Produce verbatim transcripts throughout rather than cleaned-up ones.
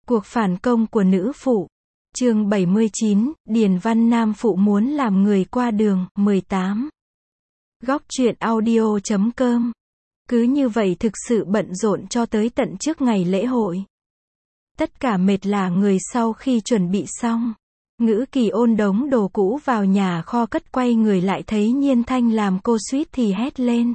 Cuộc phản công của nữ phụ. Chương bảy mươi chín, Điền Văn Nam phụ muốn làm người qua đường, mười tám. Góc truyện audio chấm com. Cứ như vậy thực sự bận rộn cho tới tận trước ngày lễ hội. Tất cả mệt lả người sau khi chuẩn bị xong. Ngữ Kỳ ôn đống đồ cũ vào nhà kho cất, quay người lại thấy Nhiên Thanh làm cô suýt thì hét lên.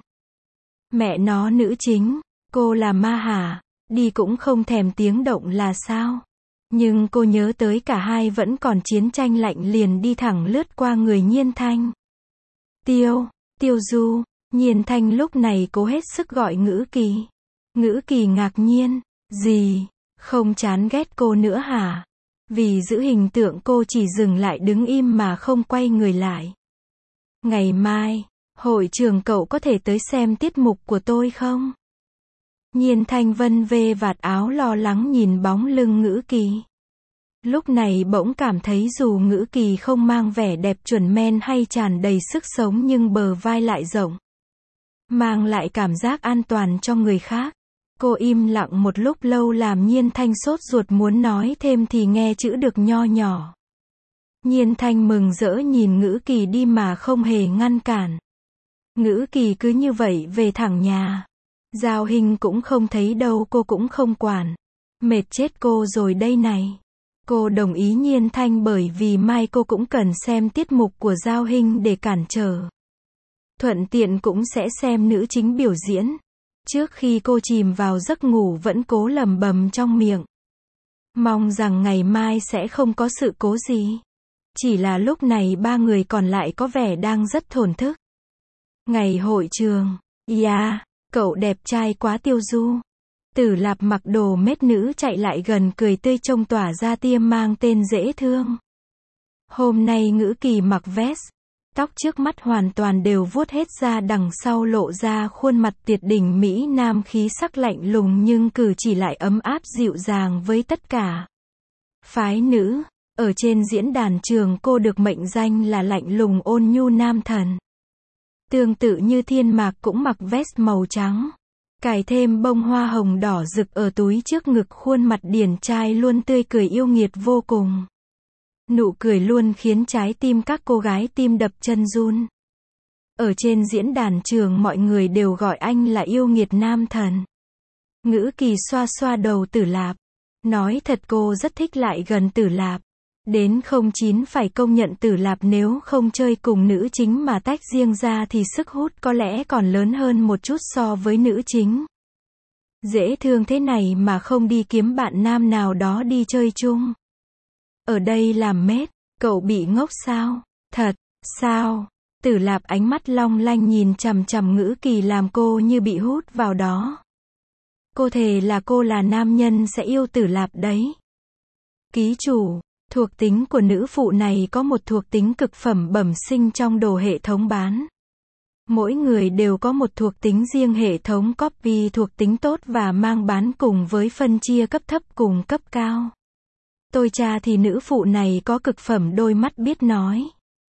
Mẹ nó, nữ chính, cô là ma hả? Đi cũng không thèm tiếng động là sao? Nhưng cô nhớ tới cả hai vẫn còn chiến tranh lạnh liền đi thẳng lướt qua người Nhiên Thanh. Tiêu, Tiêu Du. Nhiên Thanh lúc này cố hết sức gọi Ngữ Kỳ. Ngữ Kỳ ngạc nhiên. Gì? Không chán ghét cô nữa hả? Vì giữ hình tượng cô chỉ dừng lại đứng im mà không quay người lại. Ngày mai, hội trường cậu có thể tới xem tiết mục của tôi không? Nhiên Thanh vân vê vạt áo lo lắng nhìn bóng lưng Ngữ Kỳ. Lúc này bỗng cảm thấy dù Ngữ Kỳ không mang vẻ đẹp chuẩn men hay tràn đầy sức sống nhưng bờ vai lại rộng. Mang lại cảm giác an toàn cho người khác. Cô im lặng một lúc lâu làm Nhiên Thanh sốt ruột muốn nói thêm thì nghe chữ được nho nhỏ. Nhiên Thanh mừng rỡ nhìn Ngữ Kỳ đi mà không hề ngăn cản. Ngữ Kỳ cứ như vậy về thẳng nhà. Giao Hình cũng không thấy đâu, cô cũng không quản. Mệt chết cô rồi đây này. Cô đồng ý Nhiên Thanh bởi vì mai cô cũng cần xem tiết mục của Giao Hình để cản trở. Thuận tiện cũng sẽ xem nữ chính biểu diễn. Trước khi cô chìm vào giấc ngủ vẫn cố lẩm bẩm trong miệng. Mong rằng ngày mai sẽ không có sự cố gì. Chỉ là lúc này ba người còn lại có vẻ đang rất thổn thức. Ngày hội trường. Yeah, cậu đẹp trai quá Tiêu Du. Tử Lạp mặc đồ mết nữ chạy lại gần cười tươi trông tỏa ra tia mang tên dễ thương. Hôm nay Ngữ Kỳ mặc vest. Tóc trước mắt hoàn toàn đều vuốt hết ra đằng sau lộ ra khuôn mặt tuyệt đỉnh Mỹ Nam khí sắc lạnh lùng nhưng cử chỉ lại ấm áp dịu dàng với tất cả. Phái nữ. Ở trên diễn đàn trường cô được mệnh danh là lạnh lùng ôn nhu nam thần. Tương tự như Thiên Mạc cũng mặc vest màu trắng. Cài thêm bông hoa hồng đỏ rực ở túi trước ngực, khuôn mặt điển trai luôn tươi cười yêu nghiệt vô cùng. Nụ cười luôn khiến trái tim các cô gái tim đập chân run. Ở trên diễn đàn trường mọi người đều gọi anh là yêu nghiệt nam thần. Ngữ Kỳ xoa xoa đầu Tử Lạp. Nói thật cô rất thích lại gần Tử Lạp. Đến không chín phải công nhận Tử Lạp nếu không chơi cùng nữ chính mà tách riêng ra thì sức hút có lẽ còn lớn hơn một chút so với nữ chính. Dễ thương thế này mà không đi kiếm bạn nam nào đó đi chơi chung. Ở đây làm mết, cậu bị ngốc sao? Thật, sao? Tử Lạp ánh mắt long lanh nhìn chằm chằm Ngữ Kỳ làm cô như bị hút vào đó. Cô thề là cô là nam nhân sẽ yêu Tử Lạp đấy. Ký chủ, thuộc tính của nữ phụ này có một thuộc tính cực phẩm bẩm sinh trong đồ hệ thống bán. Mỗi người đều có một thuộc tính riêng, hệ thống copy thuộc tính tốt và mang bán cùng với phân chia cấp thấp cùng cấp cao. Tôi tra thì nữ phụ này có cực phẩm đôi mắt biết nói.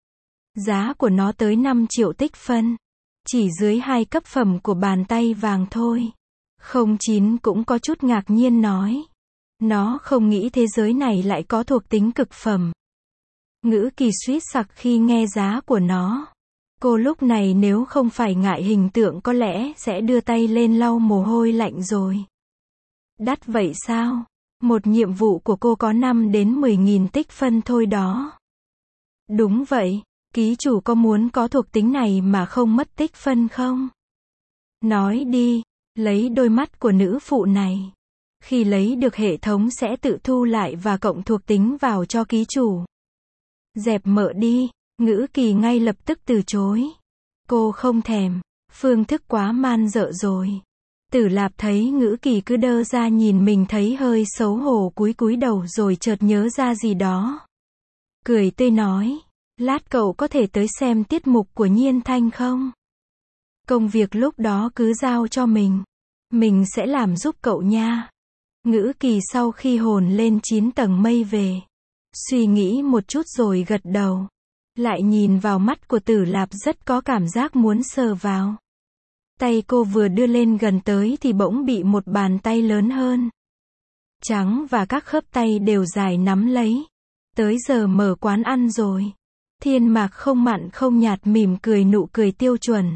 Giá của nó tới năm triệu tích phân. Chỉ dưới hai cấp phẩm của bàn tay vàng thôi. Không chín cũng có chút ngạc nhiên nói. Nó không nghĩ thế giới này lại có thuộc tính cực phẩm. Ngữ Kỳ suýt sặc khi nghe giá của nó. Cô lúc này nếu không phải ngại hình tượng có lẽ sẽ đưa tay lên lau mồ hôi lạnh rồi. Đắt vậy sao? Một nhiệm vụ của cô có năm đến mười nghìn tích phân thôi đó. Đúng vậy, ký chủ có muốn có thuộc tính này mà không mất tích phân không? Nói đi, lấy đôi mắt của nữ phụ này. Khi lấy được hệ thống sẽ tự thu lại và cộng thuộc tính vào cho ký chủ. Dẹp mợ đi, Ngữ Kỳ ngay lập tức từ chối. Cô không thèm, phương thức quá man dợ rồi. Tử Lạp thấy Ngữ Kỳ cứ đơ ra nhìn mình thấy hơi xấu hổ cúi cúi đầu rồi chợt nhớ ra gì đó. Cười tươi nói, lát cậu có thể tới xem tiết mục của Nhiên Thanh không? Công việc lúc đó cứ giao cho mình. Mình sẽ làm giúp cậu nha. Ngữ Kỳ sau khi hồn lên chín tầng mây về. Suy nghĩ một chút rồi gật đầu. Lại nhìn vào mắt của Tử Lạp rất có cảm giác muốn sờ vào. Tay cô vừa đưa lên gần tới thì bỗng bị một bàn tay lớn hơn trắng và các khớp tay đều dài nắm lấy. Tới giờ mở quán ăn rồi. Thiên Mạc không mặn không nhạt mỉm cười nụ cười tiêu chuẩn.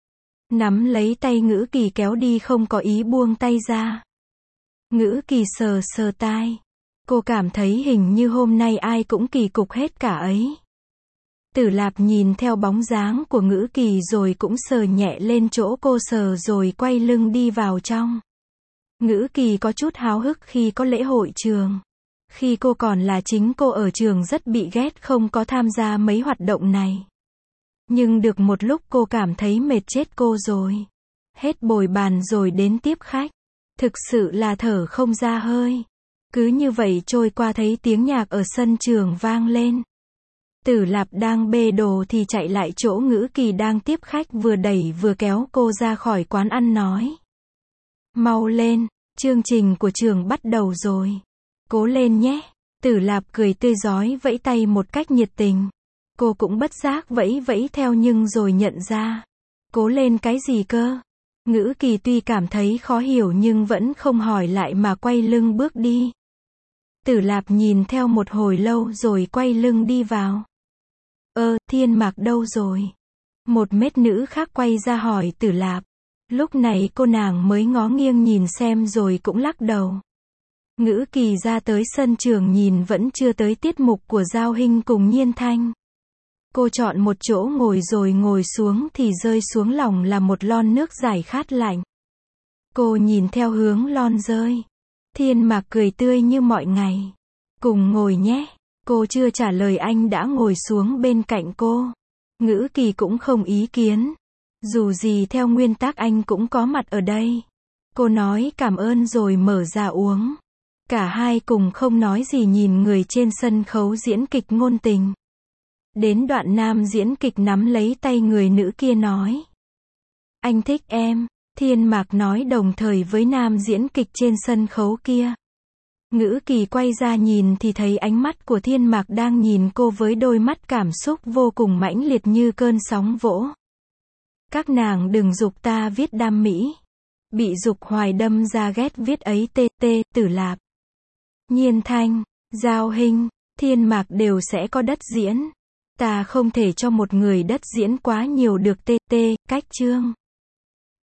Nắm lấy tay Ngữ Kỳ kéo đi không có ý buông tay ra. Ngữ Kỳ sờ sờ tai. Cô cảm thấy hình như hôm nay ai cũng kỳ cục hết cả ấy. Tử Lạp nhìn theo bóng dáng của Ngữ Kỳ rồi cũng sờ nhẹ lên chỗ cô sờ rồi quay lưng đi vào trong. Ngữ Kỳ có chút háo hức khi có lễ hội trường. Khi cô còn là chính cô ở trường rất bị ghét không có tham gia mấy hoạt động này. Nhưng được một lúc cô cảm thấy mệt chết cô rồi. Hết bồi bàn rồi đến tiếp khách. Thực sự là thở không ra hơi. Cứ như vậy trôi qua thấy tiếng nhạc ở sân trường vang lên. Tử Lạp đang bê đồ thì chạy lại chỗ Ngữ Kỳ đang tiếp khách vừa đẩy vừa kéo cô ra khỏi quán ăn nói. Mau lên, chương trình của trường bắt đầu rồi. Cố lên nhé. Tử Lạp cười tươi rói vẫy tay một cách nhiệt tình. Cô cũng bất giác vẫy vẫy theo nhưng rồi nhận ra. Cố lên cái gì cơ? Ngữ Kỳ tuy cảm thấy khó hiểu nhưng vẫn không hỏi lại mà quay lưng bước đi. Tử Lạp nhìn theo một hồi lâu rồi quay lưng đi vào. Ơ, Thiên Mạc đâu rồi? Một mét nữ khác quay ra hỏi Tử Lạp. Lúc này cô nàng mới ngó nghiêng nhìn xem rồi cũng lắc đầu. Ngữ Kỳ ra tới sân trường nhìn vẫn chưa tới tiết mục của Giao Hinh cùng Nhiên Thanh. Cô chọn một chỗ ngồi rồi ngồi xuống thì rơi xuống lòng là một lon nước giải khát lạnh. Cô nhìn theo hướng lon rơi. Thiên Mạc cười tươi như mọi ngày. Cùng ngồi nhé. Cô chưa trả lời anh đã ngồi xuống bên cạnh cô. Ngữ Kỳ cũng không ý kiến. Dù gì theo nguyên tắc anh cũng có mặt ở đây. Cô nói cảm ơn rồi mở ra uống. Cả hai cùng không nói gì nhìn người trên sân khấu diễn kịch ngôn tình. Đến đoạn nam diễn kịch nắm lấy tay người nữ kia nói. Anh thích em, Thiên Mạc nói đồng thời với nam diễn kịch trên sân khấu kia. Ngữ Kỳ quay ra nhìn thì thấy ánh mắt của Thiên Mạc đang nhìn cô với đôi mắt cảm xúc vô cùng mãnh liệt như cơn sóng vỗ. Các nàng đừng giục ta viết đam mỹ. Bị giục hoài đâm ra ghét viết ấy tê tê, Tử Lạp. Nhiên Thanh, Giao Hinh, Thiên Mạc đều sẽ có đất diễn. Ta không thể cho một người đất diễn quá nhiều được tê tê, cách chương.